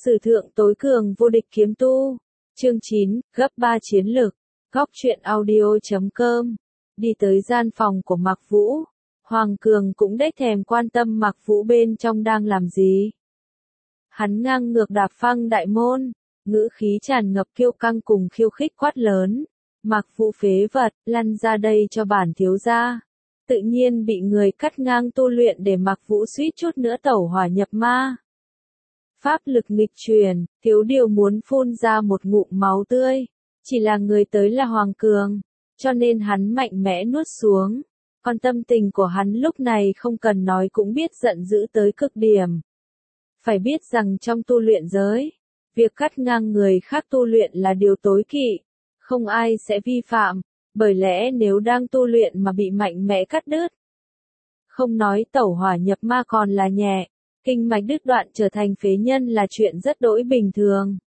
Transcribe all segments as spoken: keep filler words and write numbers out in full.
Sử thượng tối cường vô địch kiếm tu. Chương chín, gấp ba chiến lực. Góc truyện audio chấm com. Đi tới gian phòng của Mạc Vũ. Hoàng Cường cũng đếch thèm quan tâm Mạc Vũ bên trong đang làm gì. Hắn ngang ngược đạp phăng đại môn, ngữ khí tràn ngập kiêu căng cùng khiêu khích quát lớn. Mạc Vũ phế vật, lăn ra đây cho bản thiếu gia. Tự nhiên bị người cắt ngang tu luyện để Mạc Vũ suýt chút nữa tẩu hỏa nhập ma. Pháp lực nghịch truyền, thiếu điều muốn phun ra một ngụm máu tươi. Chỉ là người tới là Hoàng Cường, cho nên hắn mạnh mẽ nuốt xuống. Còn tâm tình của hắn lúc này không cần nói cũng biết giận dữ tới cực điểm. Phải biết rằng trong tu luyện giới, việc cắt ngang người khác tu luyện là điều tối kỵ. Không ai sẽ vi phạm, bởi lẽ nếu đang tu luyện mà bị mạnh mẽ cắt đứt. Không nói tẩu hỏa nhập ma còn là nhẹ, kinh mạch đứt đoạn trở thành phế nhân là chuyện rất đỗi bình thường.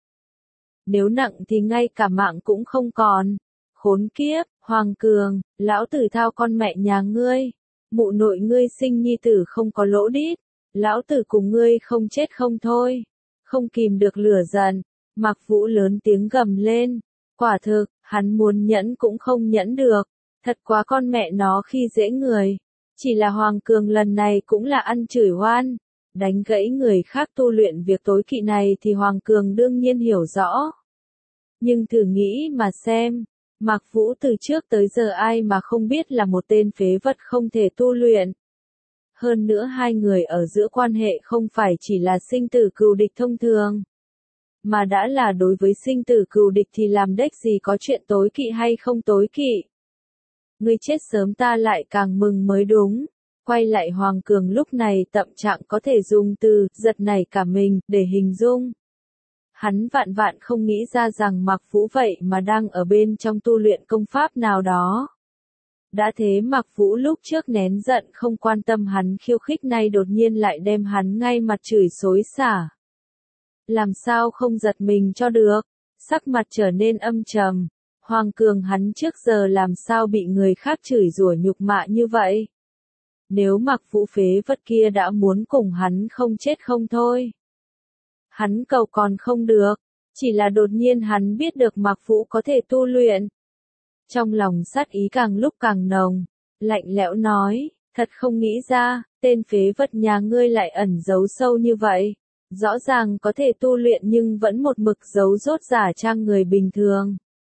Nếu nặng thì ngay cả mạng cũng không còn. Khốn kiếp, Hoàng Cường, lão tử thao con mẹ nhà ngươi. Mụ nội ngươi sinh nhi tử không có lỗ đít. Lão tử cùng ngươi không chết không thôi. Không kìm được lửa giận, Mạc Vũ lớn tiếng gầm lên. Quả thực, hắn muốn nhẫn cũng không nhẫn được. Thật quá con mẹ nó khi dễ người. Chỉ là Hoàng Cường lần này cũng là ăn chửi oan. Đánh gãy người khác tu luyện việc tối kỵ này thì Hoàng Cường đương nhiên hiểu rõ. Nhưng thử nghĩ mà xem, Mạc Vũ từ trước tới giờ ai mà không biết là một tên phế vật không thể tu luyện. Hơn nữa hai người ở giữa quan hệ không phải chỉ là sinh tử cừu địch thông thường. Mà đã là đối với sinh tử cừu địch thì làm đếch gì có chuyện tối kỵ hay không tối kỵ. Ngươi chết sớm ta lại càng mừng mới đúng. Quay lại Hoàng Cường lúc này tậm trạng có thể dùng từ giật nảy cả mình để hình dung. Hắn vạn vạn không nghĩ ra rằng Mạc Vũ vậy mà đang ở bên trong tu luyện công pháp nào đó. Đã thế Mạc Vũ lúc trước nén giận không quan tâm hắn khiêu khích này đột nhiên lại đem hắn ngay mặt chửi xối xả. Làm sao không giật mình cho được, sắc mặt trở nên âm trầm. Hoàng Cường hắn trước giờ làm sao bị người khác chửi rủa nhục mạ như vậy. Nếu Mạc Vũ phế vật kia đã muốn cùng hắn không chết không thôi. Hắn cầu còn không được, chỉ là đột nhiên hắn biết được Mạc Vũ có thể tu luyện. Trong lòng sát ý càng lúc càng nồng, lạnh lẽo nói, thật không nghĩ ra, tên phế vật nhà ngươi lại ẩn giấu sâu như vậy. Rõ ràng có thể tu luyện nhưng vẫn một mực giấu rốt giả trang người bình thường.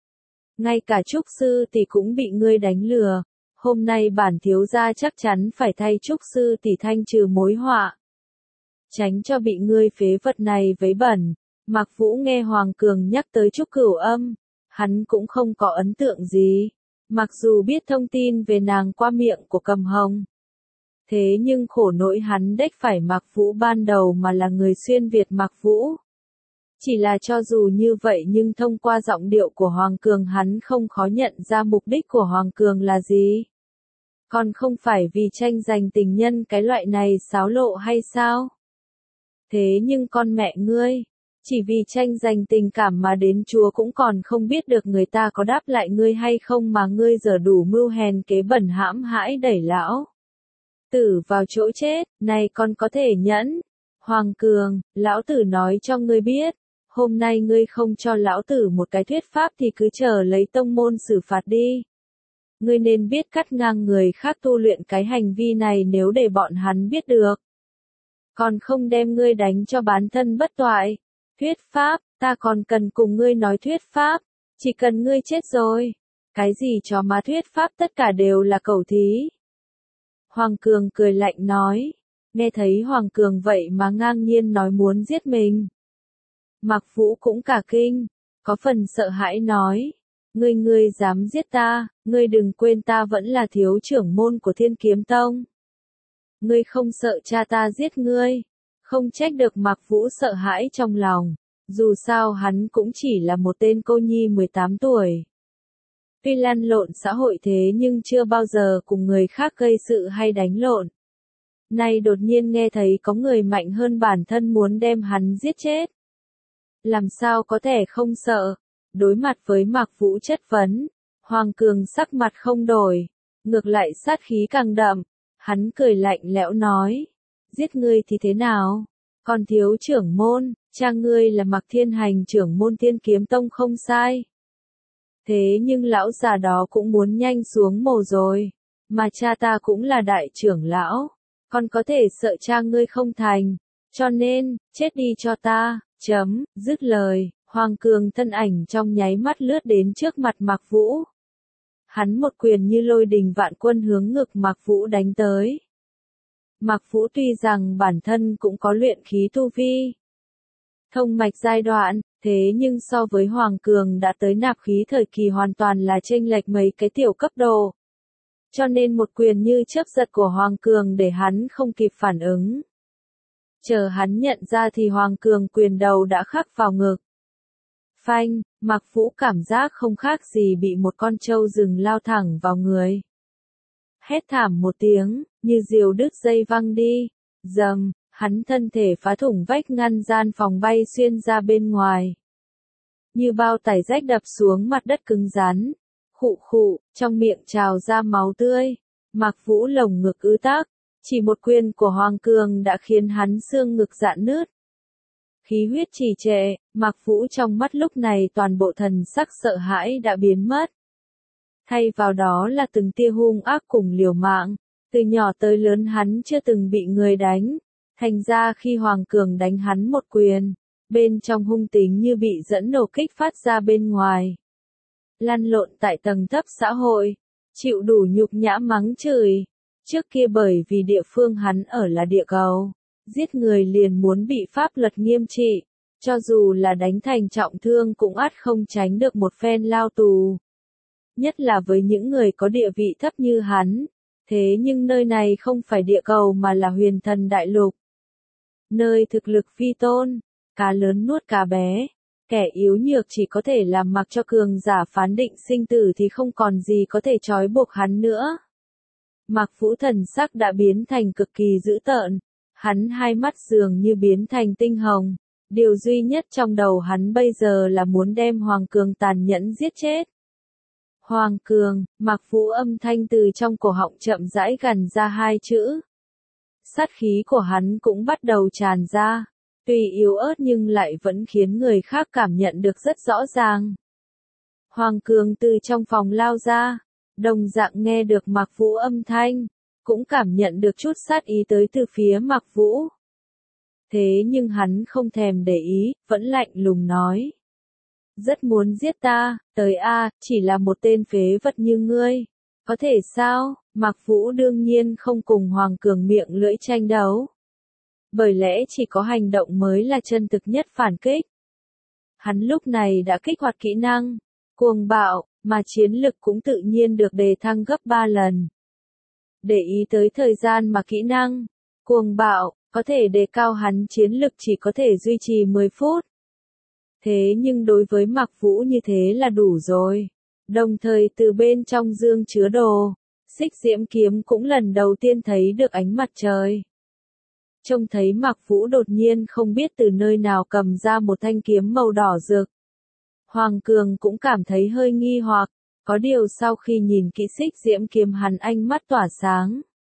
Ngay cả trúc sư tỷ cũng bị ngươi đánh lừa. Hôm nay bản thiếu gia chắc chắn phải thay trúc sư tỷ thanh trừ mối họa. Tránh cho bị ngươi phế vật này vấy bẩn. Mạc Vũ nghe Hoàng Cường nhắc tới trúc cửu âm. Hắn cũng không có ấn tượng gì. Mặc dù biết thông tin về nàng qua miệng của Cầm Hồng. Thế nhưng khổ nỗi hắn đếch phải Mạc Vũ ban đầu mà là người xuyên Việt Mạc Vũ. Chỉ là cho dù như vậy nhưng thông qua giọng điệu của Hoàng Cường hắn không khó nhận ra mục đích của Hoàng Cường là gì. Còn không phải vì tranh giành tình nhân cái loại này xáo lộ hay sao? Thế nhưng con mẹ ngươi, chỉ vì tranh giành tình cảm mà đến chúa cũng còn không biết được người ta có đáp lại ngươi hay không mà ngươi giờ đủ mưu hèn kế bẩn hãm hãi đẩy lão tử vào chỗ chết, này còn có thể nhẫn. Hoàng Cường, lão tử nói cho ngươi biết, hôm nay ngươi không cho lão tử một cái thuyết pháp thì cứ chờ lấy tông môn xử phạt đi. Ngươi nên biết cắt ngang người khác tu luyện cái hành vi này nếu để bọn hắn biết được. Còn không đem ngươi đánh cho bán thân bất toại. Thuyết pháp, ta còn cần cùng ngươi nói thuyết pháp, chỉ cần ngươi chết rồi. Cái gì cho mà thuyết pháp tất cả đều là cẩu thí. Hoàng Cường cười lạnh nói, nghe thấy Hoàng Cường vậy mà ngang nhiên nói muốn giết mình. Mạc Vũ cũng cả kinh, có phần sợ hãi nói, ngươi ngươi dám giết ta, ngươi đừng quên ta vẫn là thiếu trưởng môn của Thiên Kiếm Tông. Ngươi không sợ cha ta giết ngươi, không trách được Mạc Vũ sợ hãi trong lòng, dù sao hắn cũng chỉ là một tên cô nhi mười tám tuổi. Tuy lăn lộn xã hội thế nhưng chưa bao giờ cùng người khác gây sự hay đánh lộn. Nay đột nhiên nghe thấy có người mạnh hơn bản thân muốn đem hắn giết chết. Làm sao có thể không sợ? Đối mặt với Mạc Vũ chất vấn, Hoàng Cường sắc mặt không đổi, ngược lại sát khí càng đậm. Hắn cười lạnh lẽo nói, giết ngươi thì thế nào? Còn thiếu trưởng môn, cha ngươi là Mạc Thiên Hành trưởng môn Thiên Kiếm Tông không sai. Thế nhưng lão già đó cũng muốn nhanh xuống mồ rồi, mà cha ta cũng là đại trưởng lão, còn có thể sợ cha ngươi không thành, cho nên, chết đi cho ta, chấm, dứt lời, Hoàng Cường thân ảnh trong nháy mắt lướt đến trước mặt Mạc Vũ. Hắn một quyền như lôi đình vạn quân hướng ngực Mạc Vũ đánh tới. Mạc Vũ tuy rằng bản thân cũng có luyện khí tu vi, thông mạch giai đoạn, thế nhưng so với Hoàng Cường đã tới nạp khí thời kỳ hoàn toàn là chênh lệch mấy cái tiểu cấp độ. Cho nên một quyền như chớp giật của Hoàng Cường để hắn không kịp phản ứng. Chờ hắn nhận ra thì Hoàng Cường quyền đầu đã khắc vào ngực. Phanh, Mạc Vũ cảm giác không khác gì bị một con trâu rừng lao thẳng vào người. Hét thảm một tiếng, như diều đứt dây văng đi, dầm, hắn thân thể phá thủng vách ngăn gian phòng bay xuyên ra bên ngoài. Như bao tải rách đập xuống mặt đất cứng rắn, khụ khụ, trong miệng trào ra máu tươi, Mạc Vũ lồng ngực ứ tắc, chỉ một quyền của Hoàng Cường đã khiến hắn xương ngực rạn nứt. Khí huyết trì trệ, Mạc Vũ trong mắt lúc này toàn bộ thần sắc sợ hãi đã biến mất. Thay vào đó là từng tia hung ác cùng liều mạng, từ nhỏ tới lớn hắn chưa từng bị người đánh, thành ra khi Hoàng Cường đánh hắn một quyền, bên trong hung tính như bị dẫn nổ kích phát ra bên ngoài. Lăn lộn tại tầng thấp xã hội, chịu đủ nhục nhã mắng chửi, trước kia bởi vì địa phương hắn ở là địa cầu, giết người liền muốn bị pháp luật nghiêm trị, cho dù là đánh thành trọng thương cũng ắt không tránh được một phen lao tù. Nhất là với những người có địa vị thấp như hắn, thế nhưng nơi này không phải địa cầu mà là huyền thần đại lục. Nơi thực lực vi tôn, cá lớn nuốt cá bé, kẻ yếu nhược chỉ có thể làm mặc cho cường giả phán định sinh tử thì không còn gì có thể trói buộc hắn nữa. Mạc Vũ thần sắc đã biến thành cực kỳ dữ tợn, hắn hai mắt dường như biến thành tinh hồng, điều duy nhất trong đầu hắn bây giờ là muốn đem Hoàng Cường tàn nhẫn giết chết. Hoàng Cường, Mạc Vũ âm thanh từ trong cổ họng chậm rãi gằn ra hai chữ. Sát khí của hắn cũng bắt đầu tràn ra, tuy yếu ớt nhưng lại vẫn khiến người khác cảm nhận được rất rõ ràng. Hoàng Cường từ trong phòng lao ra, đồng dạng nghe được Mạc Vũ âm thanh, cũng cảm nhận được chút sát ý tới từ phía Mạc Vũ. Thế nhưng hắn không thèm để ý, vẫn lạnh lùng nói. Rất muốn giết ta, tới a, chỉ là một tên phế vật như ngươi. Có thể sao? Mạc Vũ đương nhiên không cùng Hoàng Cường miệng lưỡi tranh đấu. Bởi lẽ chỉ có hành động mới là chân thực nhất phản kích. Hắn lúc này đã kích hoạt kỹ năng, cuồng bạo, mà chiến lực cũng tự nhiên được đề thăng gấp ba lần. Để ý tới thời gian mà kỹ năng, cuồng bạo, có thể đề cao hắn chiến lực chỉ có thể duy trì mười phút. Thế nhưng đối với Mạc Vũ như thế là đủ rồi. Đồng thời từ bên trong dương chứa đồ, Xích Diễm kiếm cũng lần đầu tiên thấy được ánh mặt trời. Trông thấy Mạc Vũ đột nhiên không biết từ nơi nào cầm ra một thanh kiếm màu đỏ rực. Hoàng Cường cũng cảm thấy hơi nghi hoặc, có điều sau khi nhìn kỹ Xích Diễm kiếm hắn ánh mắt tỏa sáng.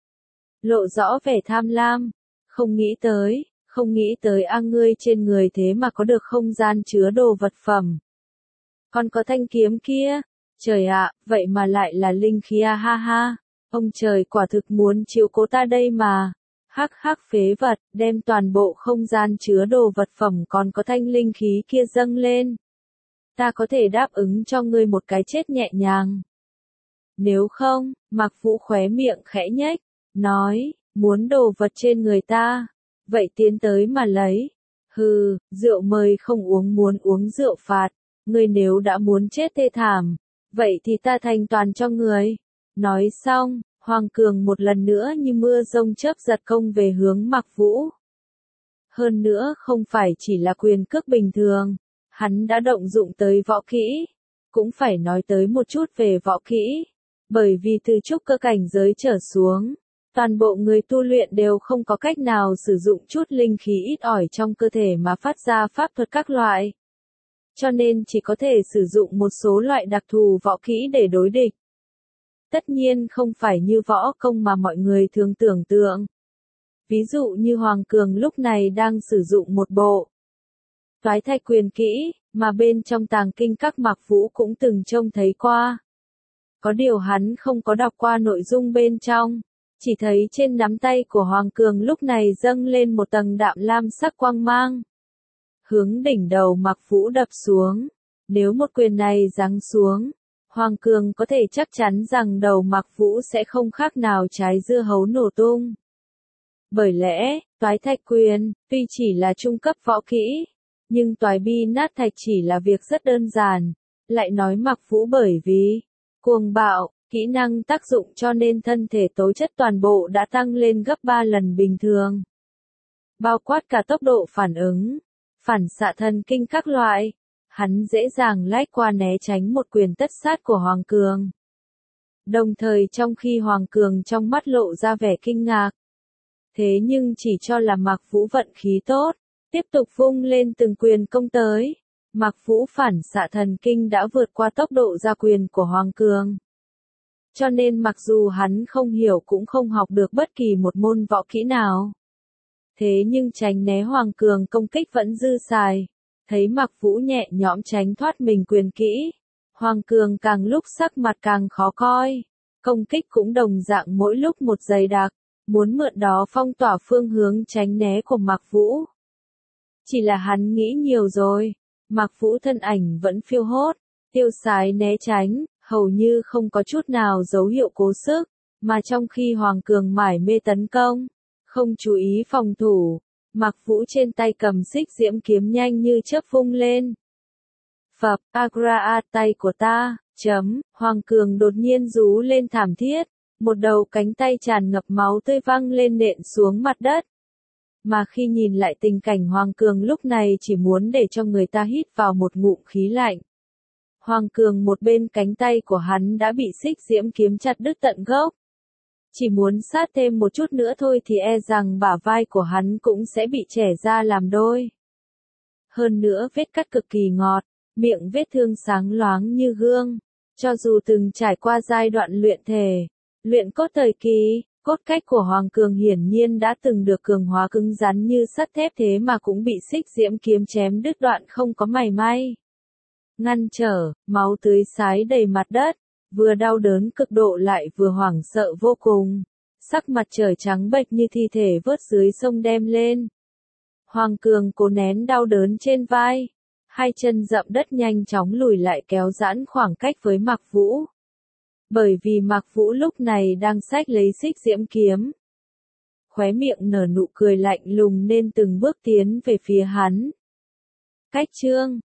Lộ rõ vẻ tham lam, không nghĩ tới, không nghĩ tới a ngươi trên người thế mà có được không gian chứa đồ vật phẩm. Còn có thanh kiếm kia, trời ạ, vậy mà lại là linh khí a ha ha, ông trời quả thực muốn chiếu cố ta đây mà. Hắc hắc phế vật, đem toàn bộ không gian chứa đồ vật phẩm còn có thanh linh khí kia dâng lên. Ta có thể đáp ứng cho ngươi một cái chết nhẹ nhàng. Nếu không, Mạc Vũ khóe miệng khẽ nhếch, nói, muốn đồ vật trên người ta, vậy tiến tới mà lấy. Hừ, rượu mời không uống muốn uống rượu phạt, ngươi nếu đã muốn chết thê thảm, vậy thì ta thành toàn cho ngươi. Nói xong, Hoàng Cường một lần nữa như mưa rông chớp giật công về hướng Mạc Vũ. Hơn nữa không phải chỉ là quyền cước bình thường, hắn đã động dụng tới võ kỹ, cũng phải nói tới một chút về võ kỹ, bởi vì từ trúc cơ cảnh giới trở xuống, toàn bộ người tu luyện đều không có cách nào sử dụng chút linh khí ít ỏi trong cơ thể mà phát ra pháp thuật các loại. Cho nên chỉ có thể sử dụng một số loại đặc thù võ kỹ để đối địch. Tất nhiên không phải như võ công mà mọi người thường tưởng tượng. Ví dụ như Hoàng Cường lúc này đang sử dụng một bộ Toái thạch quyền kỹ, mà bên trong tàng kinh các Mạc Vũ cũng từng trông thấy qua. Có điều hắn không có đọc qua nội dung bên trong, chỉ thấy trên nắm tay của Hoàng Cường lúc này dâng lên một tầng đạm lam sắc quang mang. Hướng đỉnh đầu Mạc Vũ đập xuống, nếu một quyền này giáng xuống, Hoàng Cường có thể chắc chắn rằng đầu Mạc Vũ sẽ không khác nào trái dưa hấu nổ tung. Bởi lẽ, toái thạch quyền, tuy chỉ là trung cấp võ kỹ, nhưng toái bi nát thạch chỉ là việc rất đơn giản, lại nói Mạc Vũ bởi vì cuồng bạo, kỹ năng tác dụng cho nên thân thể tố chất toàn bộ đã tăng lên gấp ba lần bình thường. Bao quát cả tốc độ phản ứng, phản xạ thần kinh các loại, hắn dễ dàng lách qua né tránh một quyền tất sát của Hoàng Cường. Đồng thời trong khi Hoàng Cường trong mắt lộ ra vẻ kinh ngạc, thế nhưng chỉ cho là Mạc Vũ vận khí tốt, tiếp tục vung lên từng quyền công tới. Mạc Vũ phản xạ thần kinh đã vượt qua tốc độ ra quyền của Hoàng Cường. Cho nên mặc dù hắn không hiểu cũng không học được bất kỳ một môn võ kỹ nào. Thế nhưng tránh né Hoàng Cường công kích vẫn dư xài. Thấy Mạc Vũ nhẹ nhõm tránh thoát mình quyền kỹ. Hoàng Cường càng lúc sắc mặt càng khó coi. Công kích cũng đồng dạng mỗi lúc một dày đặc. Muốn mượn đó phong tỏa phương hướng tránh né của Mạc Vũ. Chỉ là hắn nghĩ nhiều rồi. Mạc Vũ thân ảnh vẫn phiêu hốt, tiêu sái né tránh, hầu như không có chút nào dấu hiệu cố sức, mà trong khi Hoàng Cường mải mê tấn công, không chú ý phòng thủ, Mạc Vũ trên tay cầm xích diễm kiếm nhanh như chớp vung lên. Phập, Agra tay của ta, chấm, Hoàng Cường đột nhiên rú lên thảm thiết, một đầu cánh tay tràn ngập máu tươi văng lên nện xuống mặt đất. Mà khi nhìn lại tình cảnh Hoàng Cường lúc này chỉ muốn để cho người ta hít vào một ngụm khí lạnh. Hoàng Cường một bên cánh tay của hắn đã bị xích diễm kiếm chặt đứt tận gốc. Chỉ muốn sát thêm một chút nữa thôi thì e rằng bả vai của hắn cũng sẽ bị chẻ ra làm đôi. Hơn nữa vết cắt cực kỳ ngọt, miệng vết thương sáng loáng như gương. Cho dù từng trải qua giai đoạn luyện thể, luyện cốt thời kỳ, cốt cách của Hoàng Cường hiển nhiên đã từng được cường hóa cứng rắn như sắt thép thế mà cũng bị xích diễm kiếm chém đứt đoạn không có mảy may. Ngăn trở, máu tươi sái đầy mặt đất, vừa đau đớn cực độ lại vừa hoảng sợ vô cùng. Sắc mặt trời trắng bệch như thi thể vớt dưới sông đem lên. Hoàng Cường cố nén đau đớn trên vai, hai chân dậm đất nhanh chóng lùi lại kéo giãn khoảng cách với Mạc Vũ. Bởi vì Mạc Vũ lúc này đang xách lấy xích diễm kiếm. Khóe miệng nở nụ cười lạnh lùng nên từng bước tiến về phía hắn. Cách chương